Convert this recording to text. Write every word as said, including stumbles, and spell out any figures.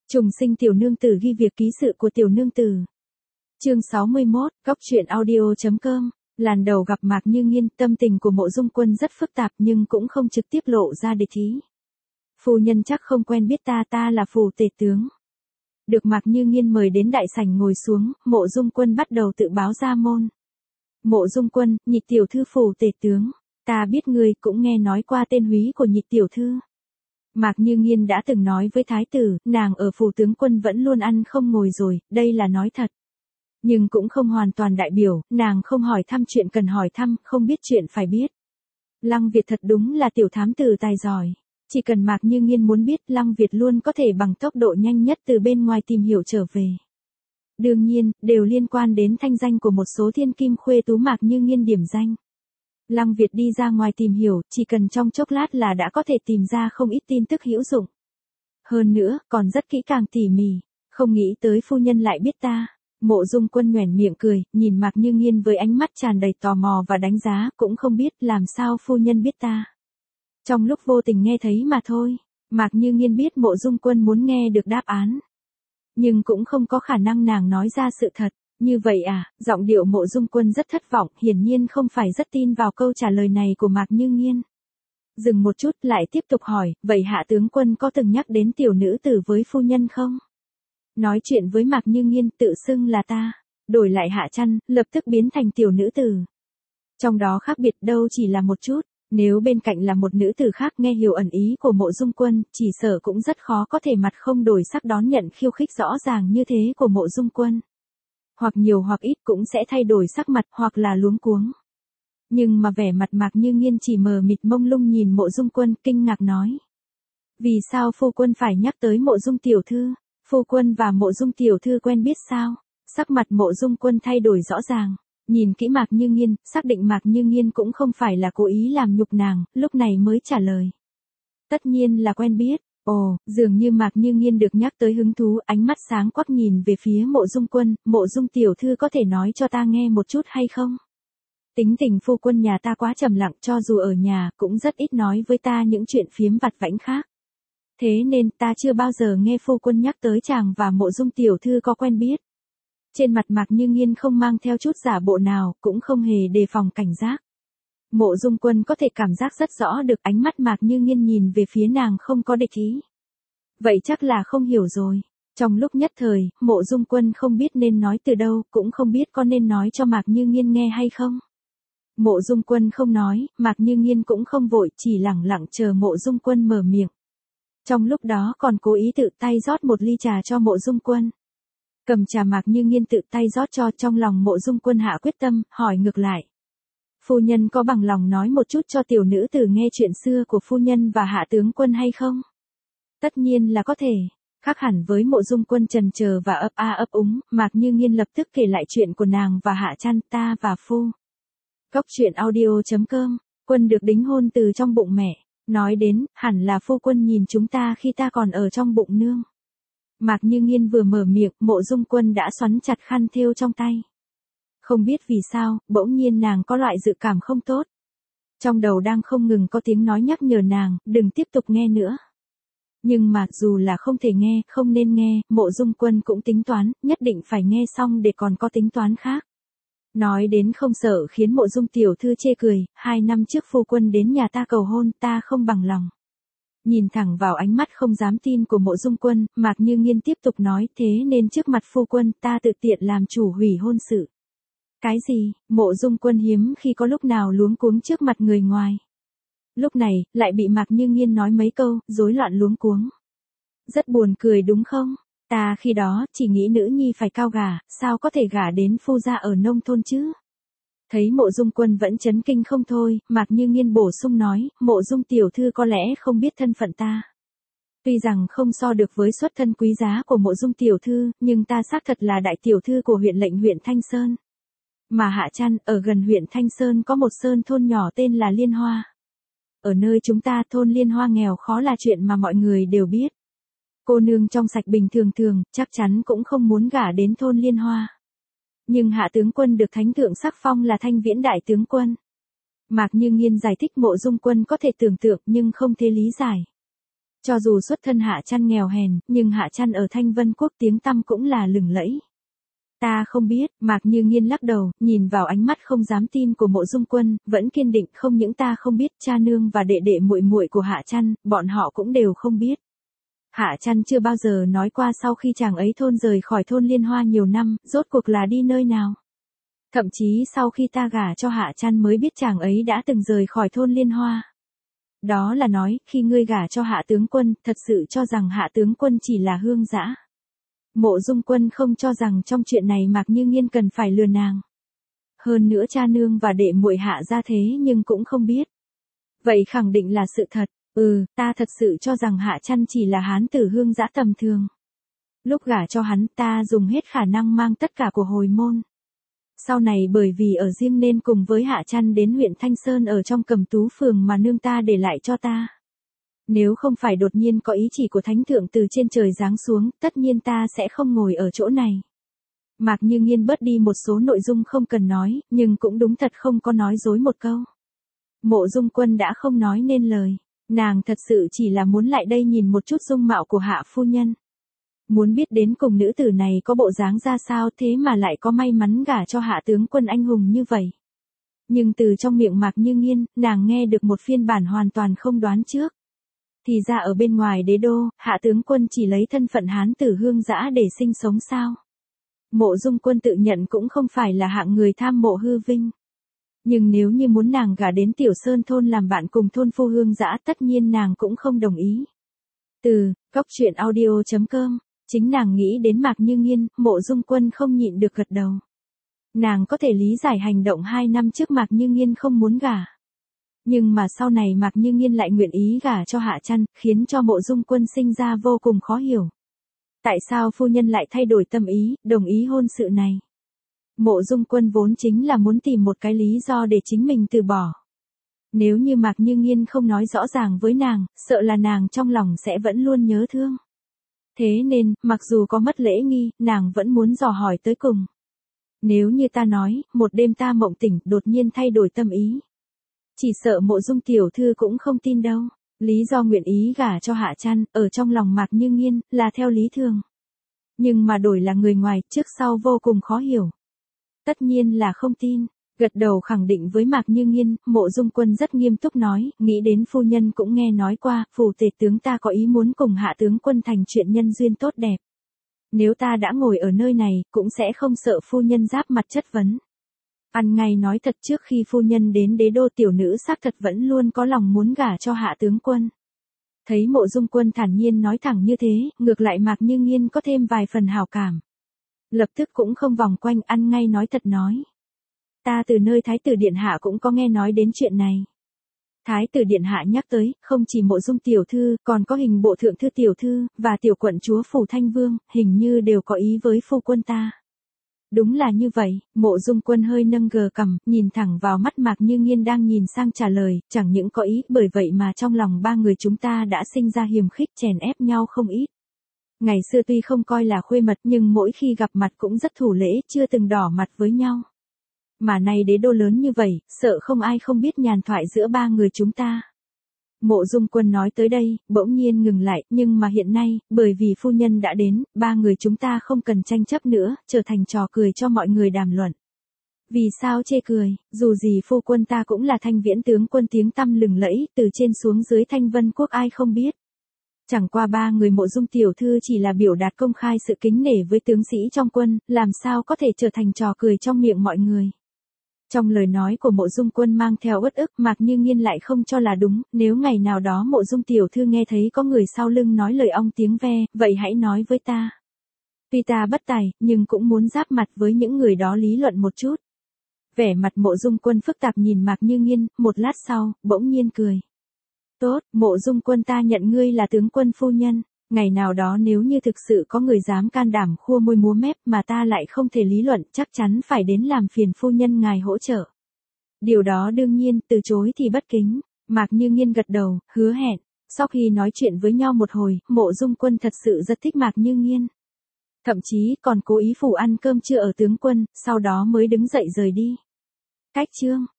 Trùng sinh tiểu nương tử ghi việc ký sự của tiểu nương tử. Chương sáu mươi mốt, góc truyện audio.com. Làn đầu gặp Mạc Như Nghiên, tâm tình của Mộ Dung Quân rất phức tạp nhưng cũng không trực tiếp lộ ra địch ý. Phu nhân chắc không quen biết ta, ta là phù tể tướng. Được Mạc Như Nghiên mời đến đại sảnh ngồi xuống, Mộ Dung Quân bắt đầu tự báo ra môn. Mộ Dung Quân, nhị tiểu thư phù tể tướng. Ta biết người cũng nghe nói qua tên húy của nhị tiểu thư. Mạc Như Nghiên đã từng nói với thái tử, nàng ở phủ tướng quân vẫn luôn ăn không ngồi rồi, đây là nói thật. Nhưng cũng không hoàn toàn đại biểu, nàng không hỏi thăm chuyện cần hỏi thăm, không biết chuyện phải biết. Lăng Việt thật đúng là tiểu thám tử tài giỏi. Chỉ cần Mạc Như Nghiên muốn biết, Lăng Việt luôn có thể bằng tốc độ nhanh nhất từ bên ngoài tìm hiểu trở về. Đương nhiên, đều liên quan đến thanh danh của một số thiên kim khuê tú Mạc Như Nghiên điểm danh. Lăng Việt đi ra ngoài tìm hiểu, chỉ cần trong chốc lát là đã có thể tìm ra không ít tin tức hữu dụng. Hơn nữa, còn rất kỹ càng tỉ mỉ, không nghĩ tới phu nhân lại biết ta. Mộ Dung Quân nhoẻn miệng cười, nhìn Mạc Như Nghiên với ánh mắt tràn đầy tò mò và đánh giá, cũng không biết làm sao phu nhân biết ta. Trong lúc vô tình nghe thấy mà thôi, Mạc Như Nghiên biết Mộ Dung Quân muốn nghe được đáp án. Nhưng cũng không có khả năng nàng nói ra sự thật. Như vậy à, giọng điệu Mộ Dung Quân rất thất vọng, hiển nhiên không phải rất tin vào câu trả lời này của Mạc Như Nghiên. Dừng một chút lại tiếp tục hỏi, vậy hạ tướng quân có từng nhắc đến tiểu nữ tử với phu nhân không? Nói chuyện với Mạc Như Nghiên tự xưng là ta, đổi lại hạ chăn, lập tức biến thành tiểu nữ tử. Trong đó khác biệt đâu chỉ là một chút, nếu bên cạnh là một nữ tử khác nghe hiểu ẩn ý của Mộ Dung Quân, chỉ sợ cũng rất khó có thể mặt không đổi sắc đón nhận khiêu khích rõ ràng như thế của Mộ Dung Quân. Hoặc nhiều hoặc ít cũng sẽ thay đổi sắc mặt hoặc là luống cuống. Nhưng mà vẻ mặt Mạc Như Nghiên chỉ mờ mịt mông lung nhìn Mộ Dung Quân, kinh ngạc nói. Vì sao phu quân phải nhắc tới Mộ Dung tiểu thư? Phu quân và Mộ Dung tiểu thư quen biết sao? Sắc mặt Mộ Dung Quân thay đổi rõ ràng. Nhìn kỹ Mạc Như Nghiên, xác định Mạc Như Nghiên cũng không phải là cố ý làm nhục nàng, lúc này mới trả lời. Tất nhiên là quen biết. Ồ, dường như Mạc Như Nghiên được nhắc tới hứng thú, ánh mắt sáng quắc nhìn về phía Mộ Dung Quân, Mộ Dung tiểu thư có thể nói cho ta nghe một chút hay không? Tính tình phu quân nhà ta quá trầm lặng, cho dù ở nhà cũng rất ít nói với ta những chuyện phiếm vặt vãnh khác. Thế nên ta chưa bao giờ nghe phu quân nhắc tới chàng và Mộ Dung tiểu thư có quen biết. Trên mặt Mạc Như Nghiên không mang theo chút giả bộ nào, cũng không hề đề phòng cảnh giác. Mộ Dung Quân có thể cảm giác rất rõ được ánh mắt Mạc Như Nghiên nhìn về phía nàng không có địch ý. Vậy chắc là không hiểu rồi. Trong lúc nhất thời, Mộ Dung Quân không biết nên nói từ đâu, cũng không biết có nên nói cho Mạc Như Nghiên nghe hay không. Mộ Dung Quân không nói, Mạc Như Nghiên cũng không vội, chỉ lẳng lặng chờ Mộ Dung Quân mở miệng. Trong lúc đó còn cố ý tự tay rót một ly trà cho Mộ Dung Quân. Cầm trà Mạc Như Nghiên tự tay rót cho, trong lòng Mộ Dung Quân hạ quyết tâm, hỏi ngược lại. Phu nhân có bằng lòng nói một chút cho tiểu nữ tử nghe chuyện xưa của phu nhân và hạ tướng quân hay không? Tất nhiên là có thể. Khác hẳn với Mộ Dung Quân trần chờ và ấp a ấp úng, Mạc Như Nghiên lập tức kể lại chuyện của nàng và hạ chăn, ta và phu. Góc truyện audio.com, Quân được đính hôn từ trong bụng mẹ. Nói đến, hẳn là phu quân nhìn chúng ta khi ta còn ở trong bụng nương. Mạc Như Nghiên vừa mở miệng, Mộ Dung Quân đã xoắn chặt khăn thêu trong tay. Không biết vì sao, bỗng nhiên nàng có loại dự cảm không tốt. Trong đầu đang không ngừng có tiếng nói nhắc nhở nàng, đừng tiếp tục nghe nữa. Nhưng mà, dù là không thể nghe, không nên nghe, Mộ Dung Quân cũng tính toán, nhất định phải nghe xong để còn có tính toán khác. Nói đến không sợ khiến Mộ Dung tiểu thư chê cười, hai năm trước phu quân đến nhà ta cầu hôn, ta không bằng lòng. Nhìn thẳng vào ánh mắt không dám tin của Mộ Dung Quân, Mạc Như Nghiên tiếp tục nói, thế nên trước mặt phu quân, ta tự tiện làm chủ hủy hôn sự. Cái gì? Mộ Dung Quân hiếm khi có lúc nào luống cuống trước mặt người ngoài. Lúc này, lại bị Mạc Như Nghiên nói mấy câu, rối loạn luống cuống. Rất buồn cười đúng không? Ta khi đó, chỉ nghĩ nữ nhi phải cao gả, sao có thể gả đến phu gia ở nông thôn chứ? Thấy Mộ Dung Quân vẫn chấn kinh không thôi, Mạc Như Nghiên bổ sung nói, Mộ Dung tiểu thư có lẽ không biết thân phận ta. Tuy rằng không so được với xuất thân quý giá của Mộ Dung tiểu thư, nhưng ta xác thật là đại tiểu thư của huyện lệnh huyện Thanh Sơn. Mà hạ chăn, ở gần huyện Thanh Sơn có một sơn thôn nhỏ tên là Liên Hoa. Ở nơi chúng ta thôn Liên Hoa nghèo khó là chuyện mà mọi người đều biết. Cô nương trong sạch bình thường thường, chắc chắn cũng không muốn gả đến thôn Liên Hoa. Nhưng hạ tướng quân được thánh thượng sắc phong là Thanh Viễn đại tướng quân. Mạc Như Nghiên giải thích Mộ Dung Quân có thể tưởng tượng nhưng không thể lý giải. Cho dù xuất thân Hạ Trăn nghèo hèn, nhưng Hạ Trăn ở Thanh Vân Quốc tiếng tăm cũng là lừng lẫy. Ta không biết, Mạc Như Nghiên lắc đầu, nhìn vào ánh mắt không dám tin của Mộ Dung Quân, vẫn kiên định, không những ta không biết, cha nương và đệ đệ muội muội của Hạ Trăn, bọn họ cũng đều không biết. Hạ Trăn chưa bao giờ nói qua sau khi chàng ấy thôn rời khỏi thôn Liên Hoa nhiều năm, rốt cuộc là đi nơi nào. Thậm chí sau khi ta gả cho Hạ Trăn mới biết chàng ấy đã từng rời khỏi thôn Liên Hoa. Đó là nói, khi ngươi gả cho Hạ tướng quân, thật sự cho rằng Hạ tướng quân chỉ là hương dã. Mộ Dung Quân không cho rằng trong chuyện này Mạc Như Nghiên cần phải lừa nàng. Hơn nữa cha nương và đệ muội Hạ ra thế nhưng cũng không biết. Vậy khẳng định là sự thật. Ừ, ta thật sự cho rằng Hạ Trăn chỉ là hán tử hương dã tầm thường. Lúc gả cho hắn ta dùng hết khả năng mang tất cả của hồi môn. Sau này bởi vì ở riêng nên cùng với Hạ Trăn đến huyện Thanh Sơn ở trong Cẩm Tú phường mà nương ta để lại cho ta. Nếu không phải đột nhiên có ý chỉ của thánh thượng từ trên trời giáng xuống, tất nhiên ta sẽ không ngồi ở chỗ này. Mạc Như Nghiên bớt đi một số nội dung không cần nói, nhưng cũng đúng thật không có nói dối một câu. Mộ Dung Quân đã không nói nên lời, nàng thật sự chỉ là muốn lại đây nhìn một chút dung mạo của Hạ phu nhân. Muốn biết đến cùng nữ tử này có bộ dáng ra sao thế mà lại có may mắn gả cho Hạ tướng quân anh hùng như vậy. Nhưng từ trong miệng Mạc Như Nghiên, nàng nghe được một phiên bản hoàn toàn không đoán trước. Thì ra ở bên ngoài đế đô, Hạ tướng quân chỉ lấy thân phận hán tử hương dã để sinh sống sao. Mộ Dung Quân tự nhận cũng không phải là hạng người tham mộ hư vinh. Nhưng nếu như muốn nàng gả đến Tiểu Sơn thôn làm bạn cùng thôn phu hương dã tất nhiên nàng cũng không đồng ý. Từ, góc truyện audio chấm com, chính nàng nghĩ đến Mạc Như Nghiên, Mộ Dung Quân không nhịn được gật đầu. Nàng có thể lý giải hành động hai năm trước Mạc Như Nghiên không muốn gả. Nhưng mà sau này Mạc Như Nghiên lại nguyện ý gả cho Hạ Trăn, khiến cho Mộ Dung Quân sinh ra vô cùng khó hiểu. Tại sao phu nhân lại thay đổi tâm ý, đồng ý hôn sự này? Mộ Dung Quân vốn chính là muốn tìm một cái lý do để chính mình từ bỏ. Nếu như Mạc Như Nghiên không nói rõ ràng với nàng, sợ là nàng trong lòng sẽ vẫn luôn nhớ thương. Thế nên, mặc dù có mất lễ nghi, nàng vẫn muốn dò hỏi tới cùng. Nếu như ta nói, một đêm ta mộng tỉnh, đột nhiên thay đổi tâm ý. Chỉ sợ Mộ Dung tiểu thư cũng không tin đâu. Lý do nguyện ý gả cho Hạ Trăn, ở trong lòng Mạc Như Nghiên, là theo lý thường. Nhưng mà đổi là người ngoài, trước sau vô cùng khó hiểu. Tất nhiên là không tin. Gật đầu khẳng định với Mạc Như Nghiên, Mộ Dung Quân rất nghiêm túc nói, nghĩ đến phu nhân cũng nghe nói qua, phù tể tướng ta có ý muốn cùng Hạ tướng quân thành chuyện nhân duyên tốt đẹp. Nếu ta đã ngồi ở nơi này, cũng sẽ không sợ phu nhân giáp mặt chất vấn. Ăn ngay nói thật, trước khi phu nhân đến đế đô tiểu nữ xác thật vẫn luôn có lòng muốn gả cho Hạ tướng quân. Thấy Mộ Dung Quân thản nhiên nói thẳng như thế, ngược lại Mạc Như Nghiên có thêm vài phần hảo cảm. Lập tức cũng không vòng quanh, ăn ngay nói thật nói. Ta từ nơi Thái tử Điện Hạ cũng có nghe nói đến chuyện này. Thái tử Điện Hạ nhắc tới, không chỉ Mộ Dung tiểu thư, còn có Hình bộ thượng thư tiểu thư, và tiểu quận chúa Phủ Thanh Vương, hình như đều có ý với phu quân ta. Đúng là như vậy, Mộ Dung Quân hơi nâng gờ cằm, nhìn thẳng vào mắt Mạc Như Nghiên đang nhìn sang trả lời, chẳng những có ý, bởi vậy mà trong lòng ba người chúng ta đã sinh ra hiềm khích chèn ép nhau không ít. Ngày xưa tuy không coi là khuê mật nhưng mỗi khi gặp mặt cũng rất thủ lễ, chưa từng đỏ mặt với nhau. Mà nay đế đô lớn như vậy, sợ không ai không biết nhàn thoại giữa ba người chúng ta. Mộ Dung Quân nói tới đây, bỗng nhiên ngừng lại, nhưng mà hiện nay, bởi vì phu nhân đã đến, ba người chúng ta không cần tranh chấp nữa, trở thành trò cười cho mọi người đàm luận. Vì sao chê cười, dù gì phu quân ta cũng là Thanh Viễn tướng quân tiếng tăm lừng lẫy, từ trên xuống dưới Thanh Vân Quốc ai không biết. Chẳng qua ba người Mộ Dung tiểu thư chỉ là biểu đạt công khai sự kính nể với tướng sĩ trong quân, làm sao có thể trở thành trò cười trong miệng mọi người. Trong lời nói của Mộ Dung Quân mang theo uất ức, Mạc Như Nghiên lại không cho là đúng, nếu ngày nào đó Mộ Dung tiểu thư nghe thấy có người sau lưng nói lời ong tiếng ve, vậy hãy nói với ta. Tuy ta bất tài, nhưng cũng muốn giáp mặt với những người đó lý luận một chút. Vẻ mặt Mộ Dung Quân phức tạp nhìn Mạc Như Nghiên, một lát sau, bỗng nhiên cười. Tốt, Mộ Dung Quân ta nhận ngươi là tướng quân phu nhân. Ngày nào đó nếu như thực sự có người dám can đảm khua môi múa mép mà ta lại không thể lý luận, chắc chắn phải đến làm phiền phu nhân ngài hỗ trợ. Điều đó đương nhiên, từ chối thì bất kính. Mạc Như Nghiên gật đầu, hứa hẹn. Sau khi nói chuyện với nhau một hồi, Mộ Dung Quân thật sự rất thích Mạc Như Nghiên. Thậm chí còn cố ý phủ ăn cơm trưa ở tướng quân, sau đó mới đứng dậy rời đi. Cách chương